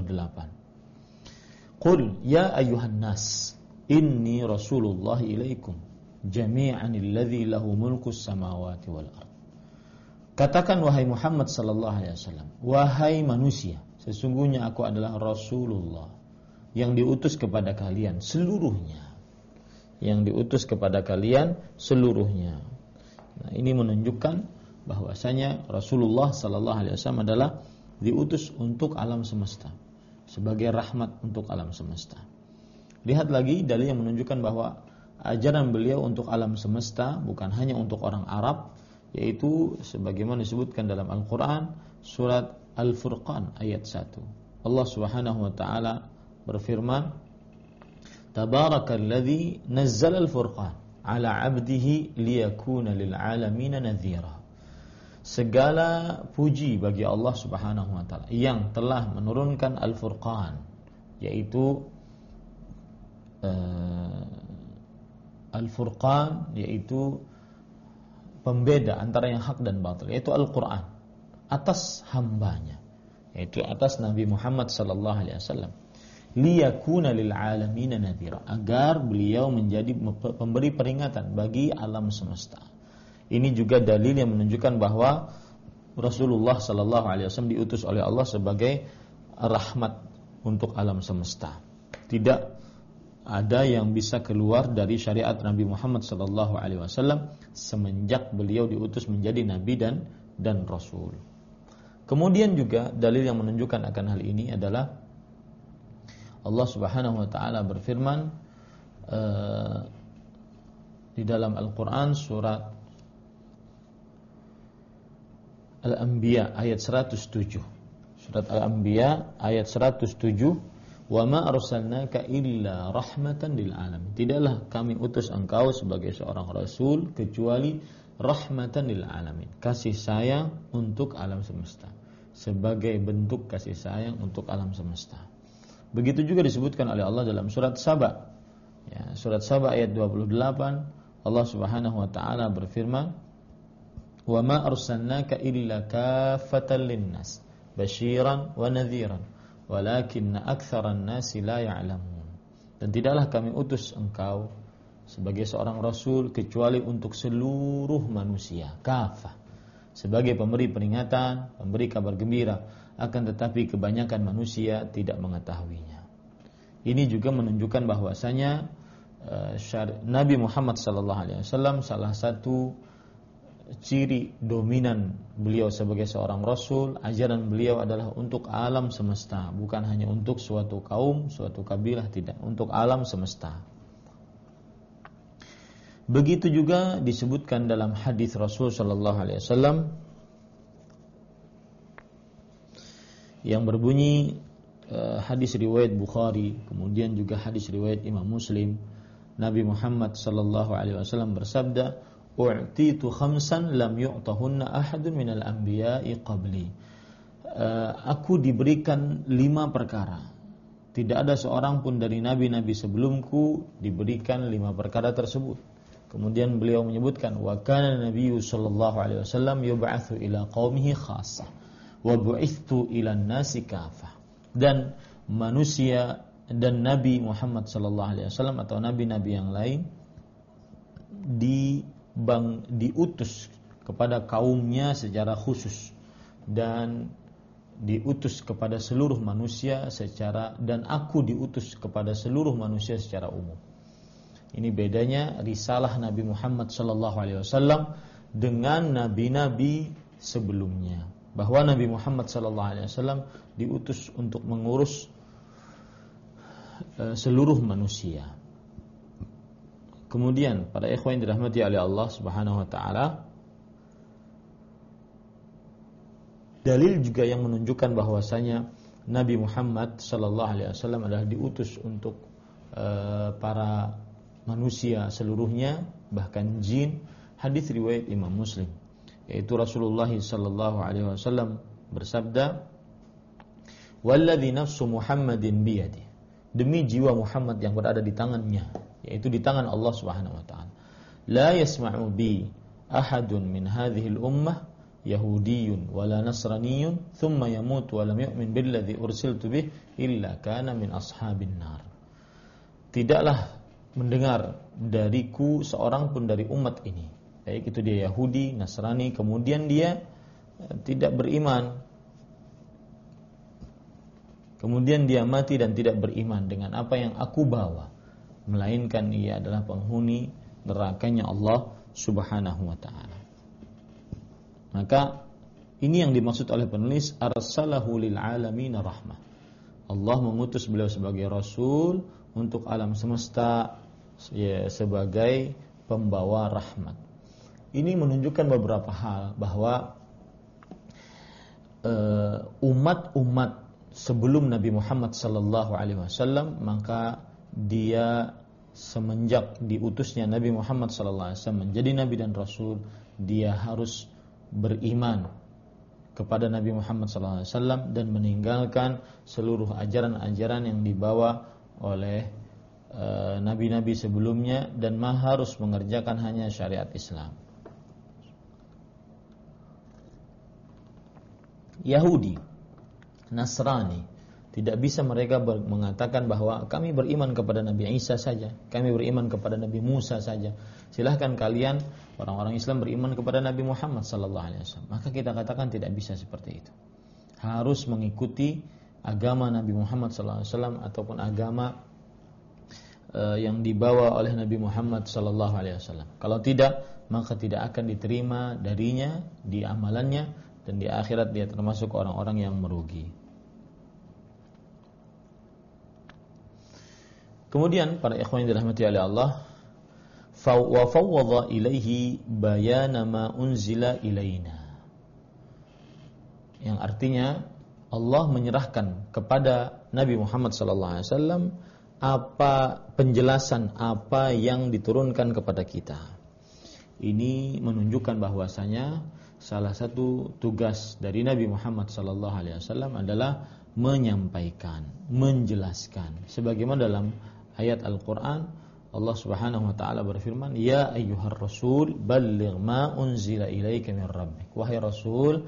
Qul ya ayyuhan nas inni rasulullah ilaikum jami'an alladhi lahu mulkus samawati wal ard. Katakan wahai Muhammad sallallahu alaihi wasallam, wahai manusia, sesungguhnya aku adalah Rasulullah yang diutus kepada kalian seluruhnya. Yang diutus kepada kalian seluruhnya. Nah, ini menunjukkan bahwasanya Rasulullah sallallahu alaihi wasallam adalah diutus untuk alam semesta, sebagai rahmat untuk alam semesta. Lihat lagi dalil yang menunjukkan bahwa ajaran beliau untuk alam semesta bukan hanya untuk orang Arab, yaitu sebagaimana disebutkan dalam Al-Quran surat Al-Furqan ayat 1. Allah Subhanahu wa taala berfirman, Tabarakalladzi nazzala al-furqan ala 'abdihi liyakuna lil 'alamin nadhira. Segala puji bagi Allah Subhanahu wa taala yang telah menurunkan Al-Furqan, yaitu Al-Furqan yaitu pembeda antara yang hak dan batil, yaitu Al-Quran, atas hambanya, yaitu atas Nabi Muhammad sallallahu alaihi wasallam, liyakuna lil alamin nadhira, agar beliau menjadi pemberi peringatan bagi alam semesta. Ini juga dalil yang menunjukkan bahwa Rasulullah sallallahu alaihi wasallam diutus oleh Allah sebagai rahmat untuk alam semesta. Tidak ada yang bisa keluar dari syariat Nabi Muhammad sallallahu alaihi wasallam semenjak beliau diutus menjadi nabi dan rasul. Kemudian juga dalil yang menunjukkan akan hal ini adalah Allah Subhanahu wa taala berfirman di dalam Al-Qur'an surat Al-Anbiya ayat 107. Surat Al-Anbiya ayat 107, "Wa ma arsalnaka illa rahmatan lil alamin." Tidaklah kami utus engkau sebagai seorang rasul kecuali rahmatan lil alamin, kasih sayang untuk alam semesta, sebagai bentuk kasih sayang untuk alam semesta. Begitu juga disebutkan oleh Allah dalam surat Saba. Ya, surat Saba ayat 28, Allah Subhanahu wa taala berfirman, "Wa ma arsalnaka illa kaffatan linnas, basyiran wa nadhiran, walakinna aktsaran nasi la ya'lamun." Dan tidaklah kami utus engkau sebagai seorang rasul kecuali untuk seluruh manusia, kafah, sebagai pemberi peringatan, pemberi kabar gembira, akan tetapi kebanyakan manusia tidak mengetahuinya. Ini juga menunjukkan bahwasanya Nabi Muhammad SAW salah satu ciri dominan beliau sebagai seorang rasul, ajaran beliau adalah untuk alam semesta, bukan hanya untuk suatu kaum, suatu kabilah, tidak, untuk alam semesta. Begitu juga disebutkan dalam hadis Rasul sallallahu alaihi wasallam yang berbunyi, hadis riwayat Bukhari, kemudian juga hadis riwayat Imam Muslim, Nabi Muhammad sallallahu alaihi wasallam bersabda, "U'titu khamsan lam yu'tahunna ahadun minal anbiya'i qabli." Aku diberikan 5 perkara. Tidak ada seorang pun dari nabi-nabi sebelumku diberikan 5 perkara tersebut. Kemudian beliau menyebutkan, "Wa kana nabiyyu sallallahu alaihi wasallam yub'atsu ila qaumihi khassah wa bu'ithtu ila an-nasi kafah." Dan manusia dan Nabi Muhammad sallallahu alaihi wasallam atau nabi-nabi yang lain diutus kepada kaumnya secara khusus dan diutus kepada seluruh manusia dan aku diutus kepada seluruh manusia secara umum. Ini bedanya risalah Nabi Muhammad sallallahu alaihi wasallam dengan nabi-nabi sebelumnya. bahwa Nabi Muhammad sallallahu alaihi wasallam diutus untuk mengurus seluruh manusia. Kemudian para ikhwan yang dirahmati oleh Allah Subhanahu wa taala, dalil juga yang menunjukkan bahwasanya Nabi Muhammad sallallahu alaihi wasallam adalah diutus untuk para manusia seluruhnya, bahkan jin. Hadis riwayat Imam Muslim, yaitu Rasulullah sallallahu alaihi wasallam bersabda, "Walladzi nafsu Muhammadin biyadi." Demi jiwa Muhammad yang berada di tangannya, yaitu di tangan Allah Subhanahu wa taala. La yasma'u bi ahadun min hadhihi al-ummah yahudiyyun wala nasraniyyun thumma yamut wa lam yu'min billadzi ursiltu bih illa kana min ashabin nar. Tidaklah mendengar dariku seorang pun dari umat ini, baik itu dia Yahudi, Nasrani, kemudian dia tidak beriman, kemudian dia mati dan tidak beriman dengan apa yang aku bawa, melainkan ia adalah penghuni nerakanya Allah Subhanahu wa ta'ala. Maka ini yang dimaksud oleh penulis, arsalahu lil alamin rahmah. Allah mengutus beliau sebagai rasul untuk alam semesta, ya, sebagai pembawa rahmat. Ini menunjukkan beberapa hal, bahwa umat-umat sebelum Nabi Muhammad sallallahu alaihi wasallam, maka dia semenjak diutusnya Nabi Muhammad sallallahu alaihi wasallam menjadi nabi dan rasul, dia harus beriman kepada Nabi Muhammad sallallahu alaihi wasallam dan meninggalkan seluruh ajaran-ajaran yang dibawa oleh nabi-nabi sebelumnya, dan harus mengerjakan hanya syariat Islam. Yahudi, Nasrani, tidak bisa mereka mengatakan bahwa kami beriman kepada Nabi Isa saja, kami beriman kepada Nabi Musa saja. Silahkan kalian orang-orang Islam beriman kepada Nabi Muhammad sallallahu alaihi wasallam. Maka kita katakan tidak bisa seperti itu. Harus mengikuti agama Nabi Muhammad sallallahu alaihi wasallam ataupun agama yang dibawa oleh Nabi Muhammad sallallahu alaihi wasallam. Kalau tidak, maka tidak akan diterima darinya di amalannya, dan di akhirat dia termasuk orang-orang yang merugi. Kemudian para ikhwan yang dirahmati oleh Allah, wa fawwadha ilaihi bayana ma unzila ilaina, yang artinya Allah menyerahkan kepada Nabi Muhammad sallallahu alaihi wasallam apa penjelasan apa yang diturunkan kepada kita. Ini menunjukkan bahwasanya salah satu tugas dari Nabi Muhammad sallallahu alaihi wasallam adalah menyampaikan, menjelaskan. Sebagaimana dalam ayat Al-Qur'an Allah Subhanahu wa taala berfirman, "Ya ayyuhar rasul, balligh ma unzila ilaika min rabbik." Wahai Rasul,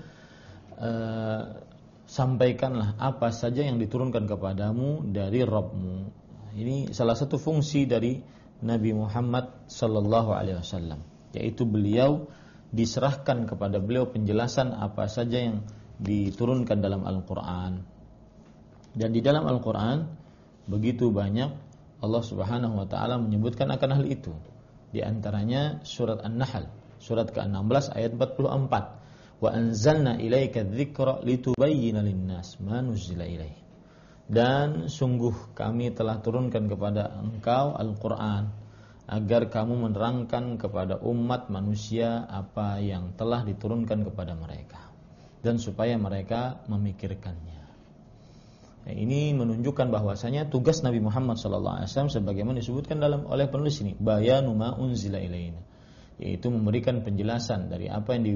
sampaikanlah apa saja yang diturunkan kepadamu dari Rabbmu. Ini salah satu fungsi dari Nabi Muhammad sallallahu alaihi wasallam, yaitu beliau diserahkan kepada beliau penjelasan apa saja yang diturunkan dalam Al-Quran. Dan di dalam Al-Quran begitu banyak Allah Subhanahu wa ta'ala menyebutkan akan hal itu. Di antaranya surat An-Nahl, surat ke-16 ayat 44. Wa anzalna ilaika dzikra litubayyina lin-nas ma nuzila ilaih. Dan sungguh kami telah turunkan kepada engkau Al-Quran agar kamu menerangkan kepada umat manusia apa yang telah diturunkan kepada mereka, dan supaya mereka memikirkannya. Ini menunjukkan bahwasanya tugas Nabi Muhammad SAW sebagaimana disebutkan oleh penulis ini, bayanu ma unzila ilaina, yaitu memberikan penjelasan dari apa yang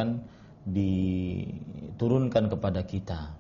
diturunkan kepada kita.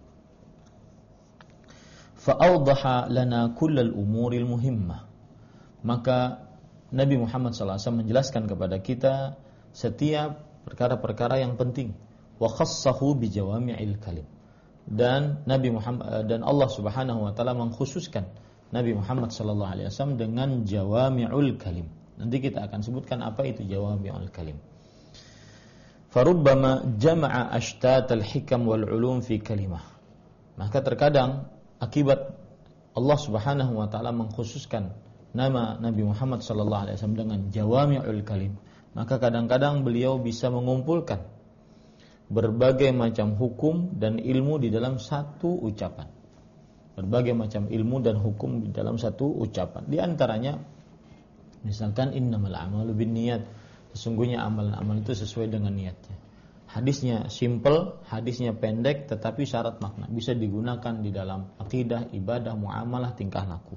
Fa'awdaha lana kullal umuril muhimmah. Maka Nabi Muhammad SAW menjelaskan kepada kita setiap perkara-perkara yang penting. Wa khassahu bi jawami'il kalim. Dan Nabi Muhammad dan Allah Subhanahu wa taala mengkhususkan Nabi Muhammad sallallahu alaihi wasallam dengan jawami'ul kalim. Nanti kita akan sebutkan apa itu jawami'ul kalim. Farubbama jama'a ashtatal hikam wal ulum fi kalimah. Maka terkadang akibat Allah Subhanahu wa taala mengkhususkan nama Nabi Muhammad sallallahu alaihi wasallam dengan jawami'ul kalim, maka kadang-kadang beliau bisa mengumpulkan berbagai macam hukum dan ilmu di dalam satu ucapan. Berbagai macam ilmu dan hukum di dalam satu ucapan. Di antaranya misalkan innamal a'malu binniyat, sesungguhnya amalan-amalan itu sesuai dengan niatnya. Hadisnya simple, hadisnya pendek, tetapi syarat makna, bisa digunakan di dalam akidah, ibadah, muamalah, tingkah laku.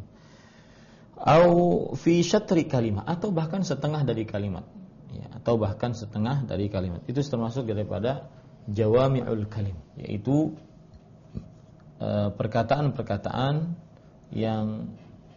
Au fi syatri kalimat, atau bahkan setengah dari kalimat, ya, atau bahkan setengah dari kalimat. Itu termasuk daripada jawami'ul kalim, yaitu perkataan-perkataan yang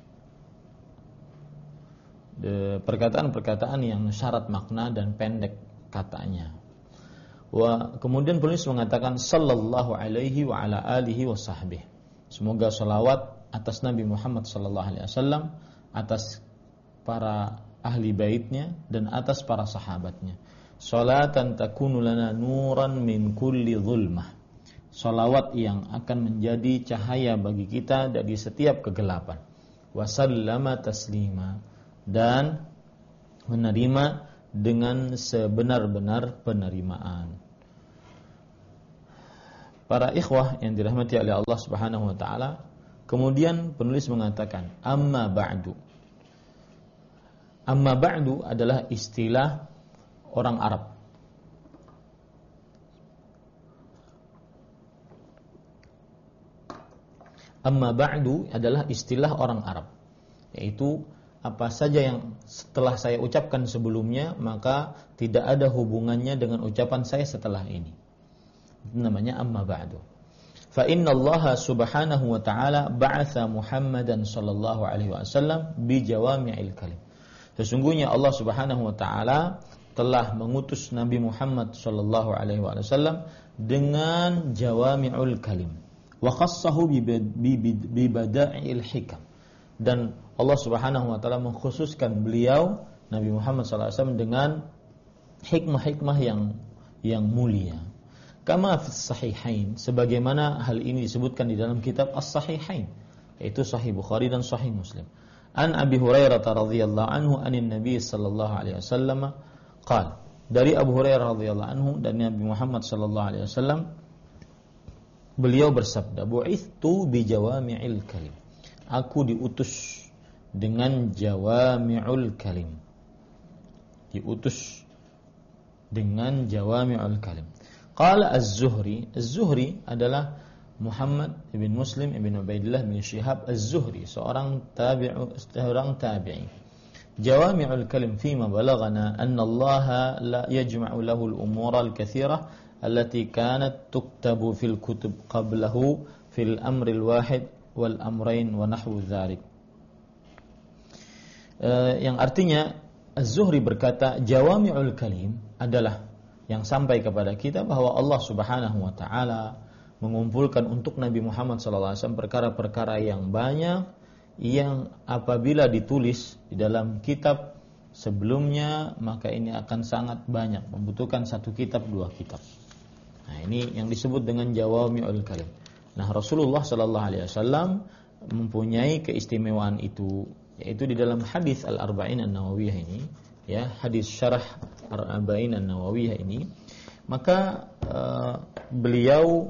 syarat makna dan pendek katanya. Kemudian penulis mengatakan sallallahu alaihi wa ala alihi wa sahbihi. Semoga salawat atas Nabi Muhammad sallallahu alaihi wasallam, atas para ahli baitnya dan atas para sahabatnya. Salatan takunu lana nuran min kulli zulmah. Salawat yang akan menjadi cahaya bagi kita dari setiap kegelapan. Wa sallama taslima, dan menerima dengan sebenar-benar penerimaan. Para ikhwah yang dirahmati oleh Allah Subhanahu wa taala, kemudian penulis mengatakan amma ba'du. Amma ba'du adalah istilah orang Arab. Amma ba'du adalah istilah orang Arab, yaitu apa saja yang setelah saya ucapkan sebelumnya maka tidak ada hubungannya dengan ucapan saya setelah ini. Itu namanya amma ba'du. Fa inna Allah subhanahu wa ta'ala ba'atha Muhammadan sallallahu alaihi wasallam bi jawami'il kalim. Sesungguhnya Allah subhanahu wa ta'ala telah mengutus Nabi Muhammad sallallahu alaihi wasallam dengan jawami'ul kalim. Wa khassahu bi bada'il hikam. Dan Allah subhanahu wa ta'ala mengkhususkan beliau Nabi Muhammad sallallahu alaihi wasallam dengan hikmah-hikmah yang mulia. Kama fi sahihain, sebagaimana hal ini disebutkan di dalam kitab As-Sahihain, yaitu Sahih Bukhari dan Sahih Muslim. An Abi Hurairah radhiyallahu anhu anin Nabi sallallahu alaihi wasallam qala, dari Abu Hurairah radhiyallahu anhu dan Nabi Muhammad sallallahu alaihi wasallam, beliau bersabda, bu'ithtu bi jawami'il kalim. Aku diutus dengan jawami'ul kalim. Diutus dengan jawami'ul kalim. Qala Az-Zuhri, Az-Zuhri adalah Muhammad ibn Muslim ibn Ubaidillah bin Shihab Az-Zuhri, seorang tabi'i. Jawami'ul kalim fima balagana anna Allah la yajma'u lahu al-umura al-kathira allati kanat tuktabu fil kutub qablahu fil amri al-wahid wal amrain wa nahwu dzalik. Yang artinya Az-Zuhri berkata, jawami'ul kalim adalah yang sampai kepada kita bahwa Allah Subhanahu wa taala mengumpulkan untuk Nabi Muhammad sallallahu alaihi wasallam perkara-perkara yang banyak yang apabila ditulis di dalam kitab sebelumnya maka ini akan sangat banyak, membutuhkan satu kitab, dua kitab. Nah, ini yang disebut dengan jawami'ul kalim. Nah, Rasulullah sallallahu alaihi wasallam mempunyai keistimewaan itu, yaitu di dalam hadis Al-Arba'in An-Nawawiyah ini, ya, hadis syarah Al-Arba'in An-Nawawiyah ini, maka beliau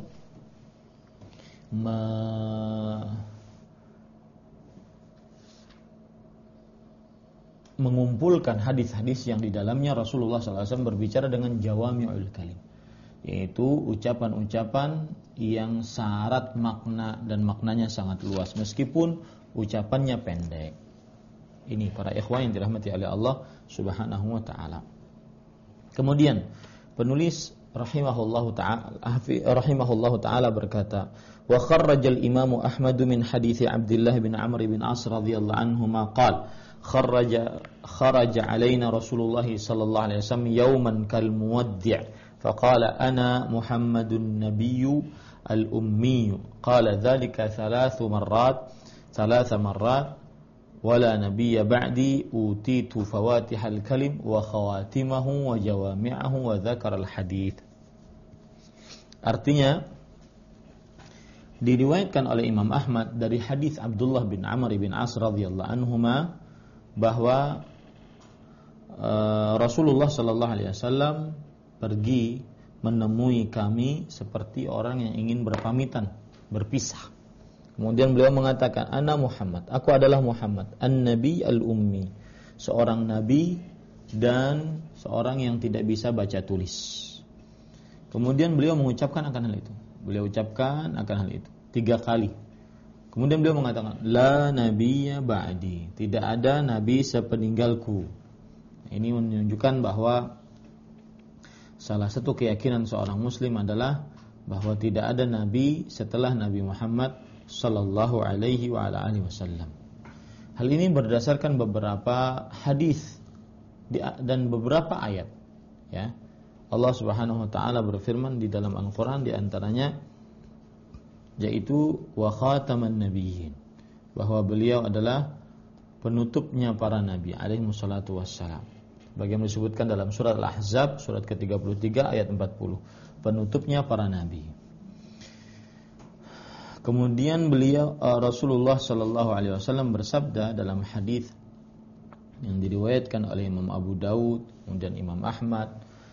mengumpulkan hadis-hadis yang di dalamnya Rasulullah SAW berbicara dengan jawami'ul kalim, yaitu ucapan-ucapan yang syarat makna dan maknanya sangat luas meskipun ucapannya pendek. Ini para ikhwan yang dirahmati oleh Allah Subhanahu wa taala. Kemudian penulis rahimahullahu taala berkata, wa kharrajal Imam Ahmad min hadits Abdullah bin Amr bin As radhiyallahu anhuma qala kharaja alaina Rasulullah sallallahu alaihi wasallam yawman kal muwaddi' faqala ana Muhammadun nabiyyu al-ummi qala dhalika ثلاث مرات ولا نبي بعدي أوتيت فواتح الكلم وخواتمه وجوامعه وذكر الحديث. Artinya diriwayatkan oleh Imam Ahmad dari hadis Abdullah bin Amr bin As radhiyallahu anhuma bahwa Rasulullah sallallahu alaihi wasallam pergi menemui kami seperti orang yang ingin berpamitan, berpisah. Kemudian beliau mengatakan, ana Muhammad, aku adalah Muhammad, an-nabi al-ummi, seorang nabi dan seorang yang tidak bisa baca tulis. Kemudian beliau mengucapkan akan hal itu. Beliau ucapkan akan hal itu 3 kali. Kemudian beliau mengatakan, la nabiyya ba'di, tidak ada nabi sepeninggalku. Ini menunjukkan bahwa salah satu keyakinan seorang muslim adalah bahwa tidak ada nabi setelah Nabi Muhammad sallallahu alaihi wa ala alihi wasallam. Hal ini berdasarkan beberapa hadis dan beberapa ayat, ya. Allah Subhanahu wa taala berfirman di dalam Al-Qur'an, di antaranya yaitu wa khataman nabiyyin, bahwa beliau adalah penutupnya para nabi alaihi wassalatu wassalam. Bagaimana disebutkan dalam surat Al-Ahzab surat ke-33 ayat 40, penutupnya para nabi. Kemudian beliau Rasulullah sallallahu alaihi wasallam bersabda dalam hadis yang diriwayatkan oleh Imam Abu Daud kemudian Imam Ahmad,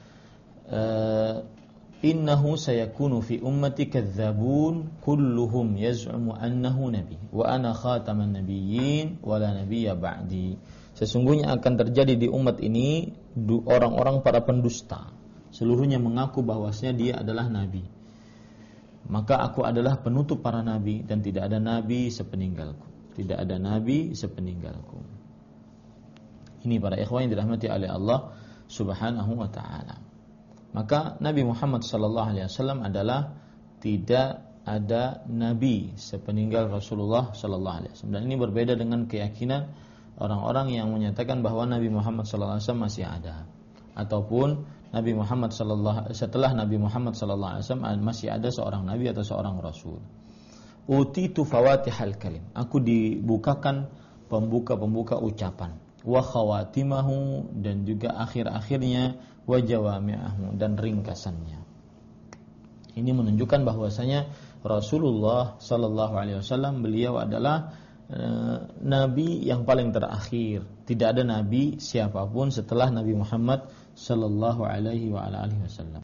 innahu sayakunu fi ummati kadzdzabun kulluhum yaz'umu annahu nabi wa ana khataman nabiyyin wa la nabiyya ba'di. Sesungguhnya akan terjadi di umat ini orang-orang para pendusta, seluruhnya mengaku bahwasanya dia adalah nabi. Maka aku adalah penutup para nabi dan tidak ada nabi sepeninggalku. Tidak ada nabi sepeninggalku. Ini para ikhwan yang dirahmati oleh Allah Subhanahu wa taala. Maka Nabi Muhammad sallallahu alaihi wasallam adalah tidak ada nabi sepeninggal Rasulullah sallallahu alaihi wasallam. Dan ini berbeda dengan keyakinan orang-orang yang menyatakan bahwa Nabi Muhammad sallallahu alaihi wasallam masih ada, ataupun Nabi Muhammad setelah Nabi Muhammad sallallahu alaihi wasallam masih ada seorang nabi atau seorang rasul. Utitu fawatihal kalim, aku dibukakan pembuka-pembuka ucapan, wa khawatimahu, dan juga akhir-akhirnya, wa jawami'ahu, dan ringkasannya. Ini menunjukkan bahwasanya Rasulullah sallallahu alaihi wasallam beliau adalah nabi yang paling terakhir. Tidak ada nabi siapapun setelah Nabi Muhammad sallallahu alaihi wa alihi wasallam.